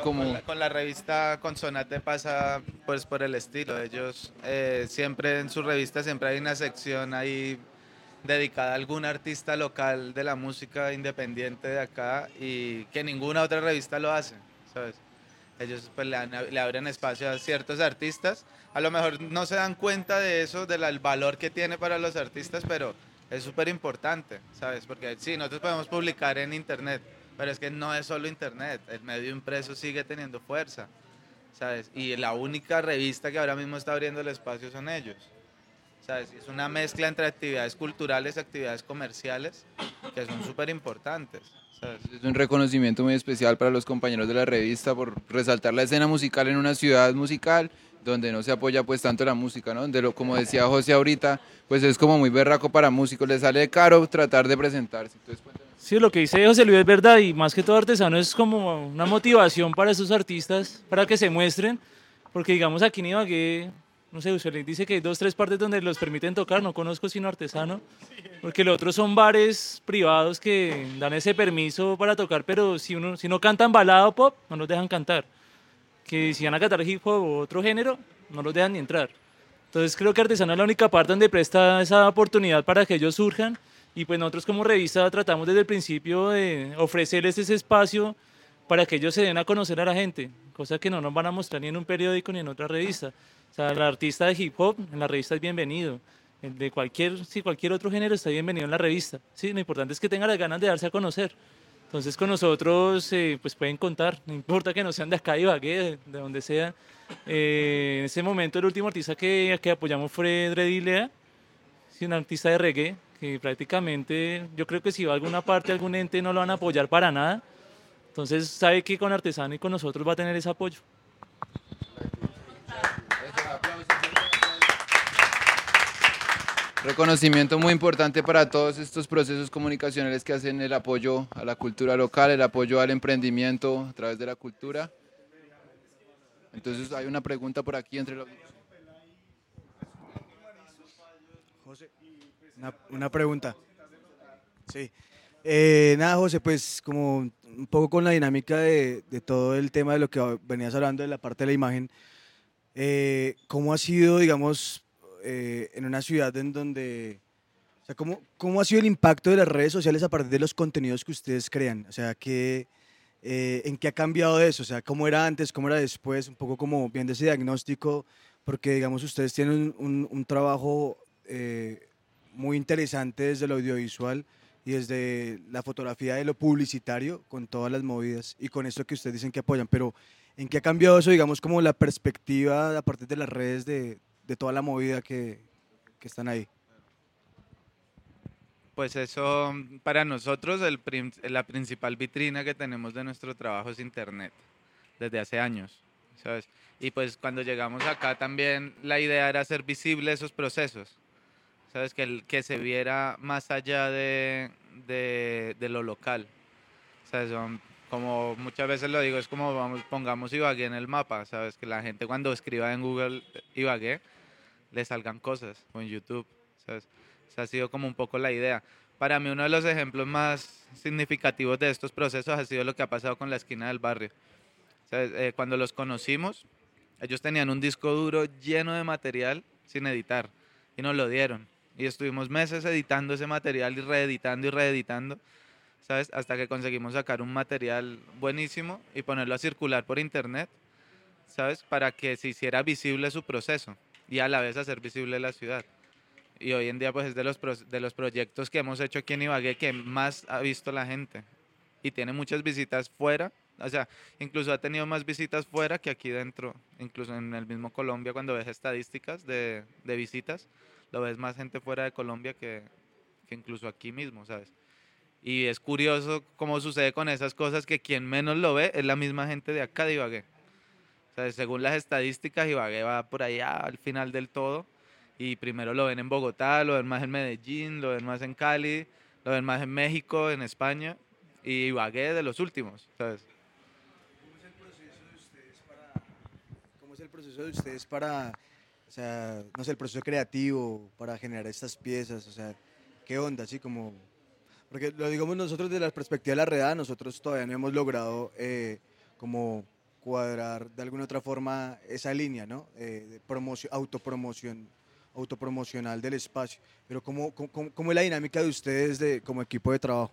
como... Con la revista Consonate pasa pues por el estilo. Ellos siempre en su revista siempre hay una sección ahí dedicada a algún artista local de la música independiente de acá y que ninguna otra revista lo hace, ¿sabes? Ellos pues le abren espacio a ciertos artistas. A lo mejor no se dan cuenta de eso, del valor que tiene para los artistas, pero es súper importante, ¿sabes? Porque sí, nosotros podemos publicar en internet, pero es que no es solo internet, el medio impreso sigue teniendo fuerza, ¿sabes? Y la única revista que ahora mismo está abriendo el espacio son ellos, ¿sabes? Y es una mezcla entre actividades culturales y actividades comerciales que son súper importantes, ¿sabes? Es un reconocimiento muy especial para los compañeros de la revista por resaltar la escena musical en una ciudad musical donde no se apoya pues tanto la música, ¿no? Donde como decía José ahorita, pues es como muy berraco para músicos, les sale caro tratar de presentarse. Entonces, cuéntanos. Sí, lo que dice José Luis es verdad y más que todo Artesano es como una motivación para esos artistas, para que se muestren, porque digamos aquí en Ibagué, no sé, José Luis dice que hay dos, tres partes donde los permiten tocar, no conozco sino Artesano, porque los otros son bares privados que dan ese permiso para tocar, pero si no cantan balada o pop, no los dejan cantar, que si van a cantar hip hop o otro género, no los dejan ni entrar. Entonces creo que Artesano es la única parte donde presta esa oportunidad para que ellos surjan y pues nosotros como revista tratamos desde el principio de ofrecerles ese espacio para que ellos se den a conocer a la gente, cosa que no nos van a mostrar ni en un periódico ni en otra revista. O sea, el artista de hip hop en la revista es bienvenido. El de cualquier otro género está bienvenido en la revista. Sí, lo importante es que tengan las ganas de darse a conocer. Entonces con nosotros pues pueden contar, no importa que no sean de acá de Ibagué, de donde sea. En ese momento el último artista que apoyamos fue Dreddy Lea, sí, un artista de reggae, que prácticamente yo creo que si va a alguna parte, algún ente no lo van a apoyar para nada. Entonces sabe que con Artesano y con nosotros va a tener ese apoyo. Reconocimiento muy importante para todos estos procesos comunicacionales que hacen el apoyo a la cultura local, el apoyo al emprendimiento a través de la cultura. Entonces hay una pregunta por aquí entre los... José, una pregunta. Sí. Nada, José, pues como un poco con la dinámica de todo el tema de lo que venías hablando de la parte de la imagen, ¿cómo ha sido, digamos, en una ciudad en donde, o sea, cómo ha sido el impacto de las redes sociales a partir de los contenidos que ustedes crean? O sea, ¿en qué ha cambiado eso? O sea, ¿cómo era antes, cómo era después? Un poco como viendo ese diagnóstico, porque, digamos, ustedes tienen un trabajo muy interesante desde lo audiovisual y desde la fotografía de lo publicitario, con todas las movidas y con esto que ustedes dicen que apoyan, pero ¿en qué ha cambiado eso, digamos, como la perspectiva a partir de las redes de toda la movida que están ahí? Pues eso, para nosotros, la principal vitrina que tenemos de nuestro trabajo es Internet, desde hace años, ¿sabes? Y pues cuando llegamos acá también la idea era hacer visible esos procesos, ¿sabes? Que se viera más allá de lo local, ¿sabes? Como muchas veces lo digo, es como pongamos Ibagué en el mapa, ¿sabes? Que la gente cuando escriba en Google Ibagué le salgan cosas, o en YouTube, ¿sabes? Esa ha sido como un poco la idea. Para mí uno de los ejemplos más significativos de estos procesos ha sido lo que ha pasado con la esquina del barrio. ¿Sabes? Cuando los conocimos, ellos tenían un disco duro lleno de material sin editar y nos lo dieron. Y estuvimos meses editando ese material y reeditando, ¿sabes? Hasta que conseguimos sacar un material buenísimo y ponerlo a circular por internet, ¿sabes? Para que se hiciera visible su proceso y a la vez hacer visible la ciudad. Y hoy en día pues es de los proyectos que hemos hecho aquí en Ibagué que más ha visto la gente y tiene muchas visitas fuera, o sea, incluso ha tenido más visitas fuera que aquí dentro, incluso en el mismo Colombia cuando ves estadísticas de visitas, lo ves más gente fuera de Colombia que incluso aquí mismo, ¿sabes? Y es curioso cómo sucede con esas cosas que quien menos lo ve es la misma gente de acá de Ibagué. O sea, según las estadísticas, Ibagué va por allá al final del todo y primero lo ven en Bogotá, lo ven más en Medellín, lo ven más en Cali, lo ven más en México, en España y Ibagué de los últimos, ¿sabes? ¿Cómo es el proceso de ustedes cómo es el proceso de ustedes para, o sea, no sé, el proceso creativo para generar estas piezas? O sea, ¿qué onda? Así como, porque lo digamos nosotros desde la perspectiva de la redada, nosotros todavía no hemos logrado como cuadrar de alguna otra forma esa línea, ¿no? De autopromocional del espacio. Pero ¿cómo es la dinámica de ustedes como equipo de trabajo?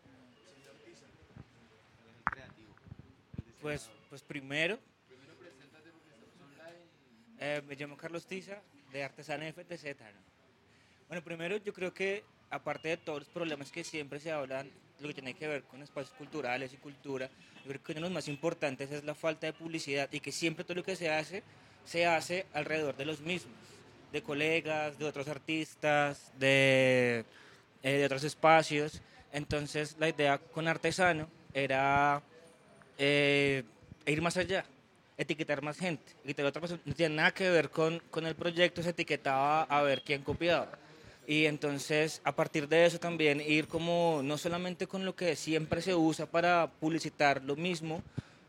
Pues primero, me llamo Carlos Tiza, de Artesana FTZ, ¿no? Bueno, primero yo creo que, aparte de todos los problemas que siempre se hablan, lo que tiene que ver con espacios culturales y cultura, yo creo que uno de los más importantes es la falta de publicidad y que siempre todo lo que se hace alrededor de los mismos, de colegas, de otros artistas, de otros espacios. Entonces la idea con Artesano era ir más allá, etiquetar más gente. Etiquetar a otra persona no tiene nada que ver con el proyecto, se etiquetaba a ver quién copiaba. Y entonces, a partir de eso también ir como, no solamente con lo que siempre se usa para publicitar lo mismo,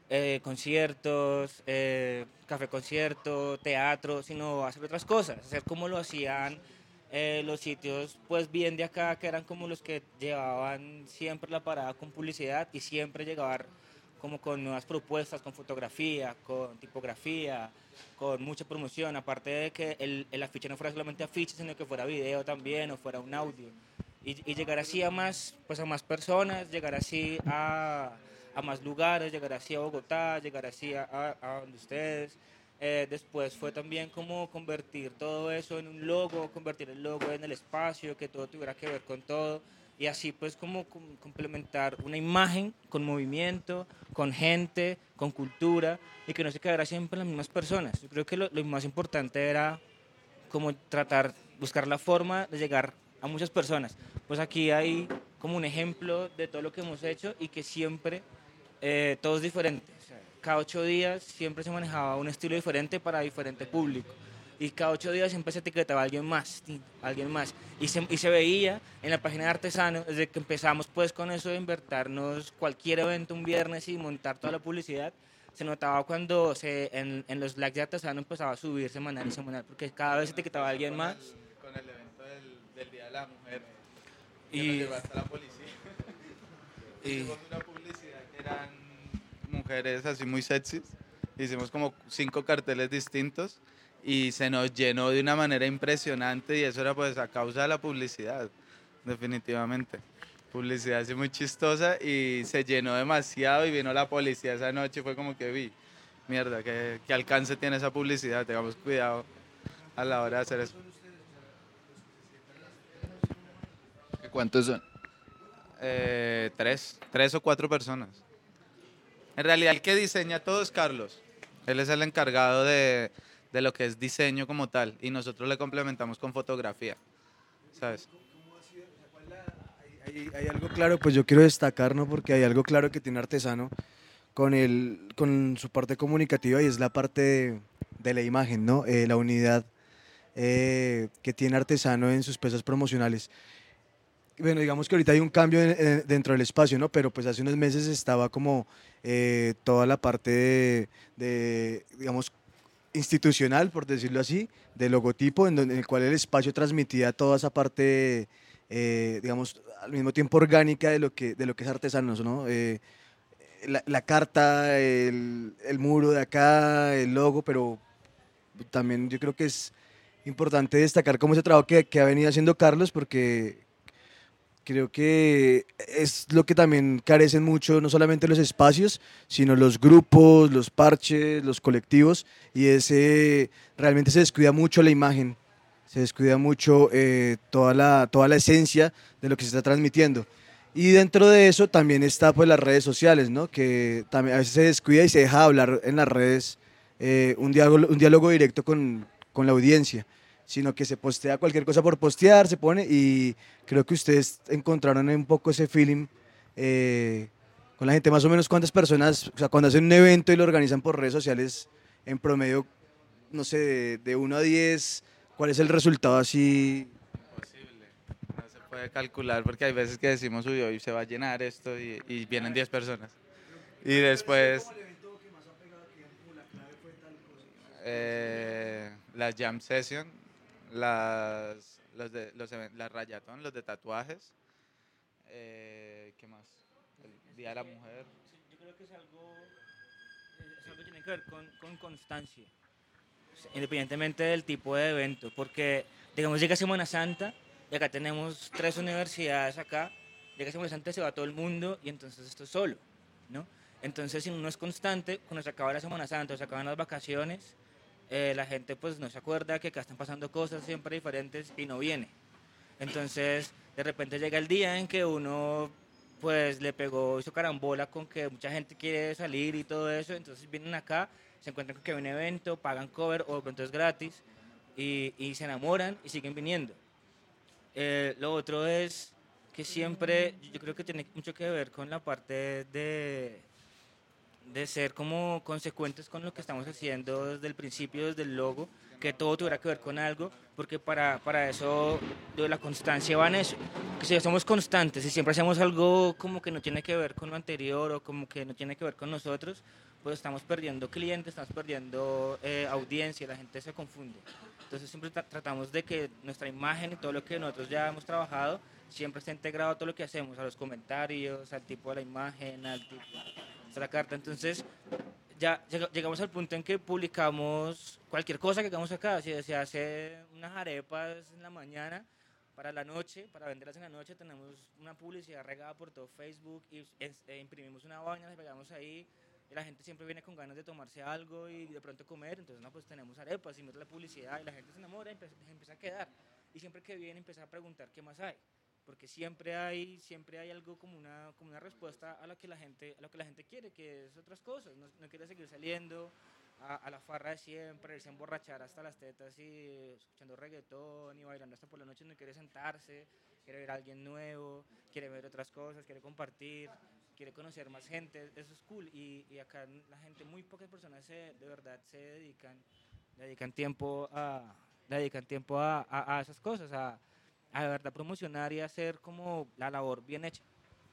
conciertos, café concierto, teatro, sino hacer otras cosas, hacer como lo hacían los sitios pues bien de acá, que eran como los que llevaban siempre la parada con publicidad y siempre llegaban como con nuevas propuestas, con fotografía, con tipografía, con mucha promoción, aparte de que el afiche no fuera solamente afiche, sino que fuera video también o fuera un audio. Y llegar así a más, pues a más personas, llegar así a más lugares, llegar así a Bogotá, llegar así a donde ustedes. Después fue también como convertir todo eso en un logo, convertir el logo en el espacio, que todo tuviera que ver con todo y así pues como complementar una imagen con movimiento, con gente, con cultura y que no se quedara siempre en las mismas personas. Yo creo que lo más importante era como tratar, buscar la forma de llegar a muchas personas. Pues aquí hay como un ejemplo de todo lo que hemos hecho y que siempre todo es diferente. O sea, cada 8 días siempre se manejaba un estilo diferente para diferente público. Y cada 8 días siempre se etiquetaba a alguien más, alguien más. Y se veía en la página de Artesano, desde que empezamos pues con eso de invertirnos cualquier evento un viernes y montar toda la publicidad, se notaba cuando en los likes de Artesano empezaba a subir semanal y semanal, porque cada vez se etiquetaba a alguien más. Con el evento del Día de la Mujer, que Y- nos llevó hasta la policía. Y, Hicimos una publicidad que eran mujeres así muy sexys. Hicimos como 5 carteles distintos y se nos llenó de una manera impresionante y eso era pues a causa de la publicidad, definitivamente. Publicidad así muy chistosa y se llenó demasiado y vino la policía esa noche y fue como que vi, mierda, qué alcance tiene esa publicidad, tengamos cuidado a la hora de hacer eso. ¿Cuántos son? 3 o 4 personas. En realidad el que diseña todo es Carlos. Él es el encargado de lo que es diseño como tal y nosotros le complementamos con fotografía, ¿sabes? Hay algo claro, pues yo quiero destacar, ¿no? Porque hay algo claro que tiene Artesano con su parte comunicativa y es la parte de la imagen, ¿no? La unidad que tiene Artesano en sus piezas promocionales. Bueno, digamos que ahorita hay un cambio dentro del espacio, ¿no? Pero pues hace unos meses estaba como toda la parte digamos, institucional, por decirlo así, del logotipo, en el cual el espacio transmitía toda esa parte, digamos, al mismo tiempo orgánica de lo que es Artesanos, ¿no? La carta, el muro de acá, el logo, pero también yo creo que es importante destacar cómo ese trabajo que ha venido haciendo Carlos, porque creo que es lo que también carecen mucho, no solamente los espacios, sino los grupos, los parches, los colectivos, y realmente se descuida mucho la imagen, se descuida mucho toda la esencia de lo que se está transmitiendo. Y dentro de eso también está pues las redes sociales, ¿no? Que también a veces se descuida y se deja hablar en las redes un diálogo directo con la audiencia, sino que se postea cualquier cosa por postear, se pone y creo que ustedes encontraron un poco ese feeling con la gente, más o menos cuántas personas, o sea, cuando hacen un evento y lo organizan por redes sociales, en promedio, no sé, de 1 a 10, ¿cuál es el resultado así? Imposible, no se puede calcular porque hay veces que decimos, uy, hoy se va a llenar esto y vienen 10 personas. Y después la jam session, la rayatón, los de tatuajes, ¿qué más? El Día de la Mujer. yo creo que es algo que tiene tiene que ver con constancia, independientemente del tipo de evento, porque, digamos, llega Semana Santa y acá tenemos 3 universidades acá, llega Semana Santa se va todo el mundo y entonces esto es solo, ¿no? Entonces, si uno es constante, cuando se acaba la Semana Santa o se acaban las vacaciones, la gente pues no se acuerda que acá están pasando cosas siempre diferentes y no viene. Entonces, de repente llega el día en que uno pues le pegó, hizo carambola con que mucha gente quiere salir y todo eso, entonces vienen acá, se encuentran con que hay un evento, pagan cover o de pronto es gratis y se enamoran y siguen viniendo. Lo otro es que siempre, yo creo que tiene mucho que ver con la parte de ser como consecuentes con lo que estamos haciendo desde el principio, desde el logo, que todo tuviera que ver con algo, porque para eso lo de la constancia va en eso. Que si somos constantes y siempre hacemos algo como que no tiene que ver con lo anterior o como que no tiene que ver con nosotros, pues estamos perdiendo clientes, estamos perdiendo audiencia, la gente se confunde. Entonces siempre tratamos de que nuestra imagen y todo lo que nosotros ya hemos trabajado siempre esté integrado a todo lo que hacemos, a los comentarios, al tipo de la imagen, al tipo de la carta. Entonces ya llegamos al punto en que publicamos cualquier cosa que hagamos acá. Si se hace unas arepas en la mañana para la noche, para venderlas en la noche, tenemos una publicidad regada por todo Facebook y imprimimos una vaina, la pegamos ahí y la gente siempre viene con ganas de tomarse algo y de pronto comer. Entonces, no, pues tenemos arepas y mete la publicidad y la gente se enamora y empieza a quedar. Y siempre que viene empieza a preguntar qué más hay. Porque siempre hay algo como una respuesta a lo que la gente quiere, que es otras cosas. No quiere seguir saliendo a la farra de siempre, irse a emborrachar hasta las tetas y escuchando reggaetón y bailando hasta por la noche. No quiere sentarse, quiere ver a alguien nuevo, quiere ver otras cosas, quiere compartir, quiere conocer más gente. Eso es cool. Y acá la gente, muy pocas personas de verdad se dedican tiempo a esas cosas, a de verdad promocionar y hacer como la labor bien hecha.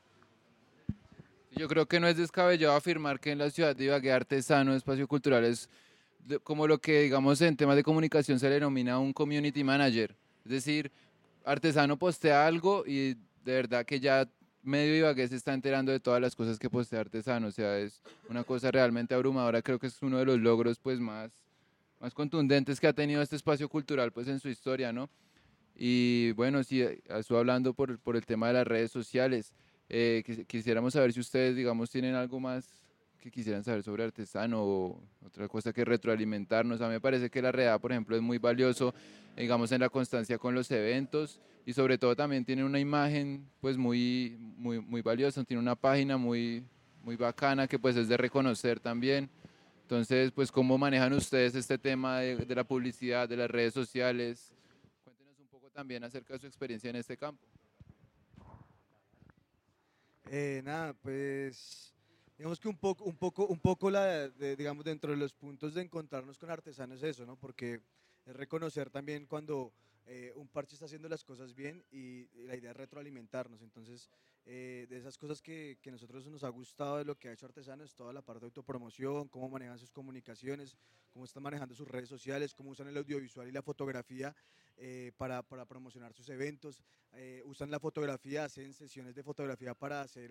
Yo creo que no es descabellado afirmar que en la ciudad de Ibagué artesano, espacio cultural es como lo que digamos en temas de comunicación se le denomina un community manager. Es decir, artesano postea algo y de verdad que ya medio Ibagué se está enterando de todas las cosas que postea artesano. O sea, es una cosa realmente abrumadora. Creo que es uno de los logros pues más contundentes que ha tenido este espacio cultural pues en su historia, ¿no? Y bueno, sí, estuve hablando por el tema de las redes sociales. Quisiéramos saber si ustedes, digamos, tienen algo más que quisieran saber sobre artesano o otra cosa que retroalimentarnos. A mí me parece que la redada, por ejemplo, es muy valioso, digamos, en la constancia con los eventos y sobre todo también tiene una imagen pues muy valiosa, tiene una página muy bacana que pues es de reconocer también. Entonces, pues, ¿cómo manejan ustedes este tema de la publicidad, de las redes sociales? Cuéntenos un poco también acerca de su experiencia en este campo. Nada, pues digamos que digamos, dentro de los puntos de encontrarnos con artesanos es eso, ¿no? Porque es reconocer también cuando un parche está haciendo las cosas bien y la idea es retroalimentarnos. Entonces, de esas cosas que a nosotros nos ha gustado de lo que ha hecho Artesano es toda la parte de autopromoción, cómo manejan sus comunicaciones, cómo están manejando sus redes sociales, cómo usan el audiovisual y la fotografía para promocionar sus eventos. Usan la fotografía, hacen sesiones de fotografía para hacer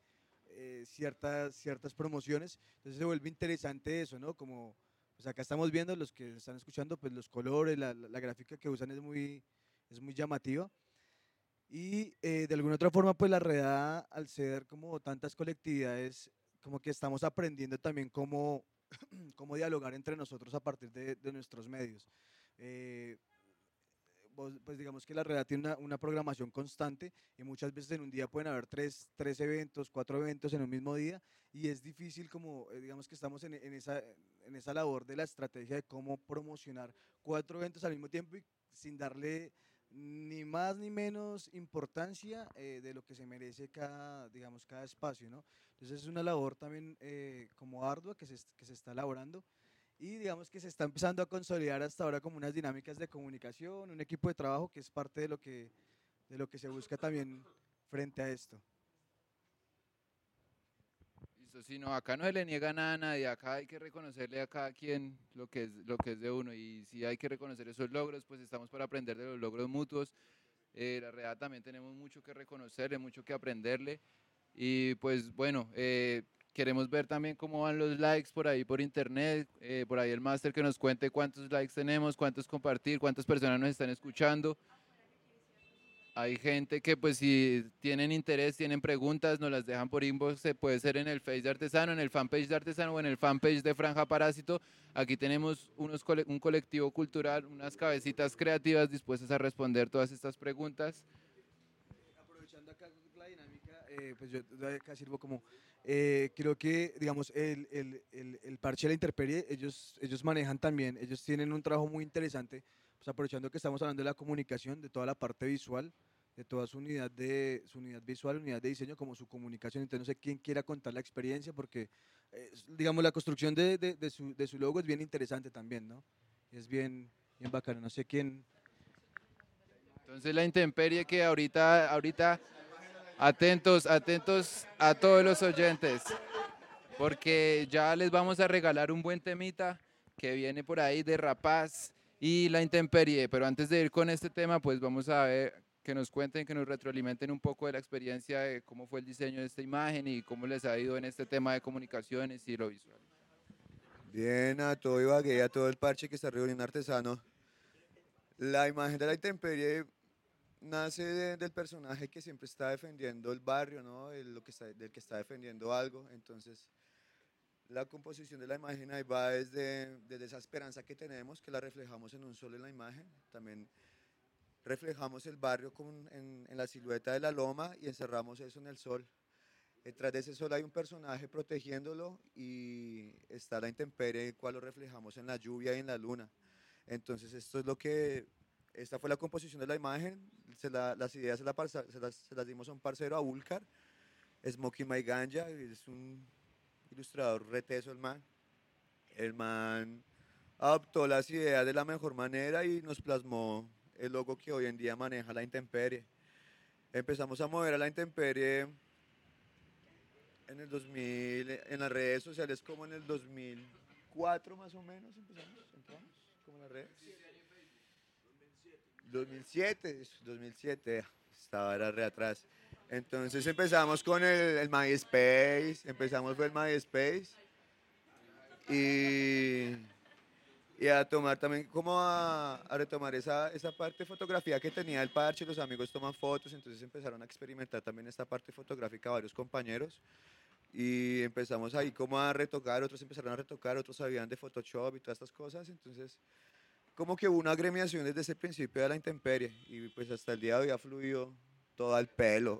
ciertas promociones. Entonces se vuelve interesante eso, ¿no? Como pues acá estamos viendo, los que están escuchando, pues los colores, la gráfica que usan es muy llamativa. Y de alguna otra forma, pues la redada, al ser como tantas colectividades, como que estamos aprendiendo también cómo dialogar entre nosotros a partir de nuestros medios. Eh, pues digamos que la redada tiene una programación constante y muchas veces en un día pueden haber tres eventos, 4 eventos en un mismo día y es difícil como, digamos que estamos en esa labor de la estrategia de cómo promocionar 4 eventos al mismo tiempo y sin darle ni más ni menos importancia de lo que se merece digamos, cada espacio, ¿no? Entonces es una labor también como ardua que se está elaborando y digamos que se está empezando a consolidar hasta ahora como unas dinámicas de comunicación, un equipo de trabajo que es parte de lo que se busca también frente a esto. Listo, sí, no, acá no se le niega nada a nadie, acá hay que reconocerle a cada quien lo que es de uno y si hay que reconocer esos logros, pues estamos para aprender de los logros mutuos. La realidad también tenemos mucho que reconocerle, mucho que aprenderle y pues bueno, queremos ver también cómo van los likes por ahí por internet, por ahí el máster que nos cuente cuántos likes tenemos, cuántos compartir, cuántas personas nos están escuchando. Hay gente que pues si tienen interés, tienen preguntas, nos las dejan por inbox, se puede ser en el Face de Artesano, en el fanpage de Artesano o en el fanpage de Franja Parásito. Aquí tenemos un colectivo cultural, unas cabecitas creativas dispuestas a responder todas estas preguntas. Aprovechando acá la dinámica, pues yo de acá sirvo como, creo que, digamos, el parche de la intemperie, ellos manejan también, ellos tienen un trabajo muy interesante, pues aprovechando que estamos hablando de la comunicación, de toda la parte visual, de toda su unidad visual, unidad de diseño, como su comunicación. Entonces no sé quién quiera contar la experiencia, porque, digamos, la construcción de su logo es bien interesante también, ¿no? Es bien bacano, no sé quién. Entonces la intemperie que ahorita atentos a todos los oyentes, porque ya les vamos a regalar un buen temita que viene por ahí de Rapaz y la intemperie. Pero antes de ir con este tema, pues vamos a ver que nos cuenten, que nos retroalimenten un poco de la experiencia de cómo fue el diseño de esta imagen y cómo les ha ido en este tema de comunicaciones y lo visual. Bien, a todo Ibagué, a todo el parche que está reuniendo Artesano. La imagen de la intemperie nace del personaje que siempre está defendiendo el barrio, ¿no? Del que está defendiendo algo. Entonces, la composición de la imagen ahí va desde esa esperanza que tenemos, que la reflejamos en un sol en la imagen. También reflejamos el barrio en la silueta de la loma y encerramos eso en el sol. Detrás de ese sol hay un personaje protegiéndolo y está la intemperie, el cual lo reflejamos en la lluvia y en la luna. Entonces esta fue la composición de la imagen, las ideas se las dimos a un parcero, a Vulcar, Smokey My Ganja, es un ilustrador reteso el man. El man adoptó las ideas de la mejor manera y nos plasmó el logo que hoy en día maneja la intemperie. Empezamos a mover a la intemperie en el 2000, en las redes sociales como en el 2004 más o menos entramos como en las redes. 2007, era re atrás. Entonces empezamos con el MySpace, empezamos con el MySpace y a tomar también como a retomar esa parte de fotografía que tenía el parche, los amigos toman fotos, entonces empezaron a experimentar también esta parte fotográfica varios compañeros y empezamos ahí como a retocar, otros empezaron a retocar, otros sabían de Photoshop y todas estas cosas, entonces como que hubo una agremiación desde ese principio de la intemperie y pues hasta el día de hoy ha fluido todo al pelo.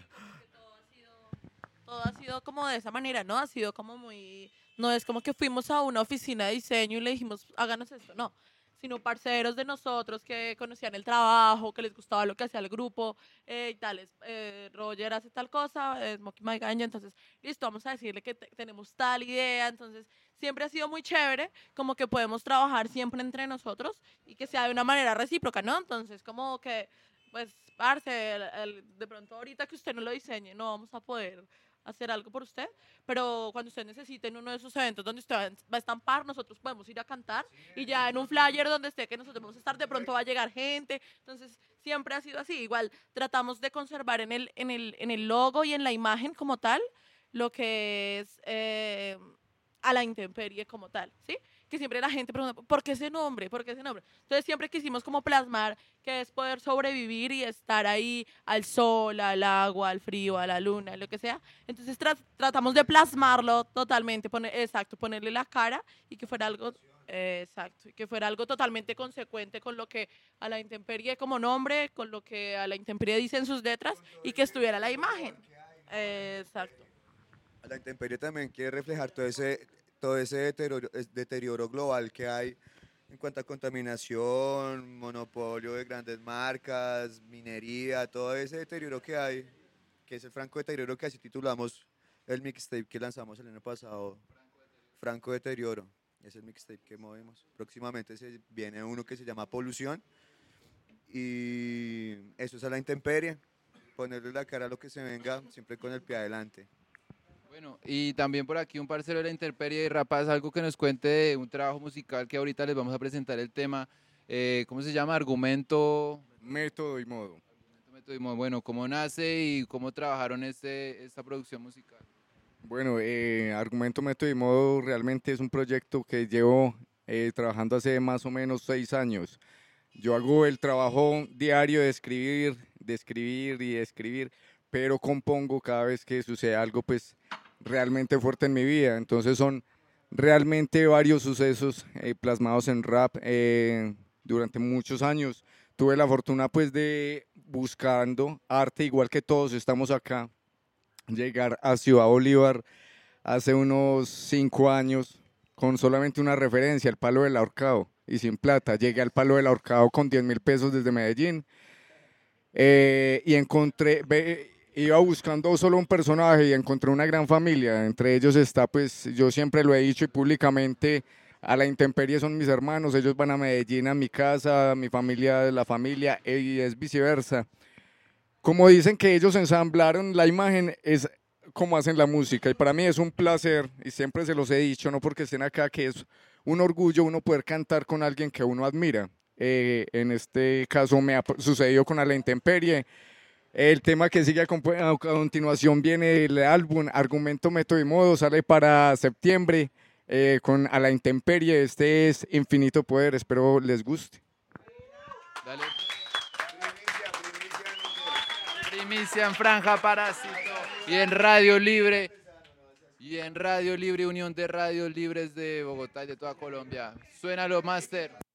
Todo ha sido como de esa manera, ¿no? Ha sido como muy, no es como que fuimos a una oficina de diseño y le dijimos, háganos esto, no, sino parceros de nosotros que conocían el trabajo, que les gustaba lo que hacía el grupo y tales. Roger hace tal cosa, Smokey My Ganja, entonces, listo, vamos a decirle que tenemos tal idea, entonces siempre ha sido muy chévere, como que podemos trabajar siempre entre nosotros y que sea de una manera recíproca, ¿no? Entonces, como que, pues, parce, de pronto ahorita que usted no lo diseñe, no vamos a poder hacer algo por usted, pero cuando usted necesite en uno de esos eventos donde usted va a estampar, nosotros podemos ir a cantar y ya en un flyer donde esté que nosotros vamos a estar, de pronto va a llegar gente, entonces siempre ha sido así, igual tratamos de conservar en el logo y en la imagen como tal lo que es a la intemperie como tal, ¿sí? Que siempre la gente pregunta, ¿por qué ese nombre? ¿Por qué ese nombre? Entonces siempre quisimos como plasmar que es poder sobrevivir y estar ahí al sol, al agua, al frío, a la luna, lo que sea. Entonces tratamos de plasmarlo totalmente, ponerle la cara y que fuera algo, exacto, y que fuera algo totalmente consecuente con lo que a la intemperie como nombre, con lo que a la intemperie dicen sus letras y que estuviera la imagen. Exacto. La intemperie también quiere reflejar todo ese deterioro global que hay en cuanto a contaminación, monopolio de grandes marcas, minería, todo ese deterioro que hay, que es el franco deterioro que así titulamos el mixtape que lanzamos el año pasado, Franco Deterioro, es el mixtape que movemos. Próximamente viene uno que se llama Polución y eso es a la intemperie, ponerle la cara a lo que se venga, siempre con el pie adelante. Bueno, y también por aquí un parcero de la intemperie y Rapaz, algo que nos cuente de un trabajo musical que ahorita les vamos a presentar el tema, ¿cómo se llama? Argumento, Método y modo. método y modo. Bueno, ¿cómo nace y cómo trabajaron esta producción musical? Bueno, Argumento, Método y Modo realmente es un proyecto que llevo trabajando hace más o menos 6 años. Yo hago el trabajo diario de escribir y de escribir, pero compongo cada vez que sucede algo pues realmente fuerte en mi vida. Entonces son realmente varios sucesos plasmados en rap durante muchos años. Tuve la fortuna pues de buscando arte, igual que todos estamos acá, llegar a Ciudad Bolívar hace unos 5 años con solamente una referencia, el Palo del Ahorcado, y sin plata. Llegué al Palo del Ahorcado con 10.000 pesos desde Medellín y iba buscando solo un personaje y encontré una gran familia. Entre ellos está, pues yo siempre lo he dicho y públicamente, a la intemperie son mis hermanos, ellos van a Medellín a mi casa, mi familia, la familia, y es viceversa. Como dicen que ellos ensamblaron la imagen, es como hacen la música. Y para mí es un placer, y siempre se los he dicho, no porque estén acá, que es un orgullo uno poder cantar con alguien que uno admira. En este caso me ha sucedido con A la Intemperie. El tema que sigue a continuación viene el álbum Argumento, Método y Modo, sale para septiembre con A la Intemperie. Este es Infinito Poder, espero les guste. Dale. Primicia en Franja Parásito y en Radio Libre. Y en Radio Libre, Unión de Radios Libres de Bogotá y de toda Colombia. Suénalo, Master.